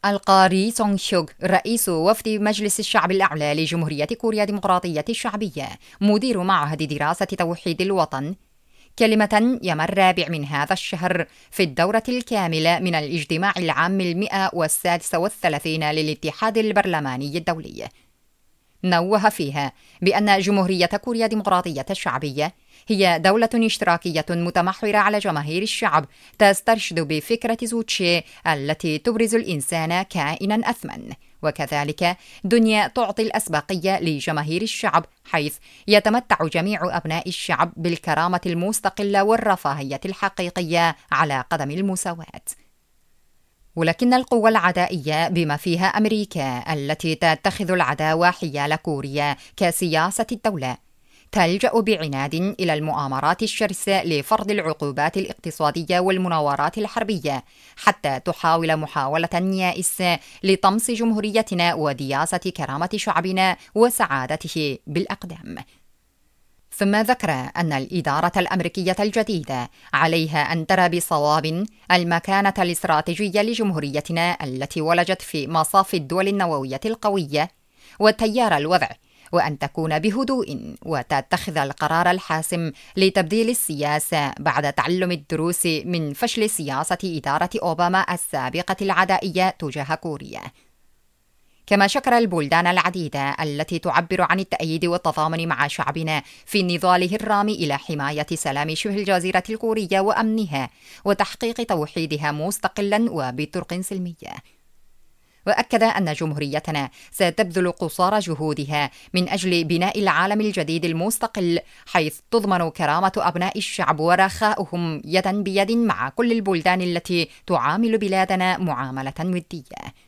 ألقى ري سونغ هيوغ رئيس وفد مجلس الشعب الأعلى لجمهورية كوريا الديمقراطية الشعبية مدير معهد دراسة توحيد الوطن كلمة يوم الرابع من هذا الشهر في الدورة الكاملة من الاجتماع العام 136 للاتحاد البرلماني الدولي. نوه فيها بأن جمهورية كوريا الديمقراطية الشعبية هي دولة اشتراكية متمحورة على جماهير الشعب تسترشد بفكرة زوتشي التي تبرز الإنسان كائنا أثمن، وكذلك دنيا تعطي الأسبقية لجماهير الشعب حيث يتمتع جميع أبناء الشعب بالكرامة المستقلة والرفاهية الحقيقية على قدم المساواة. ولكن القوى العدائية بما فيها أمريكا التي تتخذ العداوة حيال كوريا كسياسة الدولة تلجأ بعناد إلى المؤامرات الشرسة لفرض العقوبات الاقتصادية والمناورات الحربية حتى تحاول محاولة يائسة لطمس جمهوريتنا ودياسة كرامة شعبنا وسعادته بالأقدام. ثم ذكر أن الإدارة الأمريكية الجديدة عليها أن ترى بصواب المكانة الاستراتيجية لجمهوريتنا التي ولجت في مصاف الدول النووية القوية وتيار الوضع، وأن تكون بهدوء وتتخذ القرار الحاسم لتبديل السياسة بعد تعلم الدروس من فشل سياسة إدارة أوباما السابقة العدائية تجاه كوريا. كما شكر البلدان العديدة التي تعبر عن التأييد والتضامن مع شعبنا في نضاله الرامي إلى حماية سلام شبه الجزيرة الكورية وأمنها وتحقيق توحيدها مستقلا وبطرق سلمية. وأكد أن جمهوريتنا ستبذل قصارى جهودها من أجل بناء العالم الجديد المستقل حيث تضمن كرامة أبناء الشعب ورخاؤهم يدا بيد مع كل البلدان التي تعامل بلادنا معاملة ودية.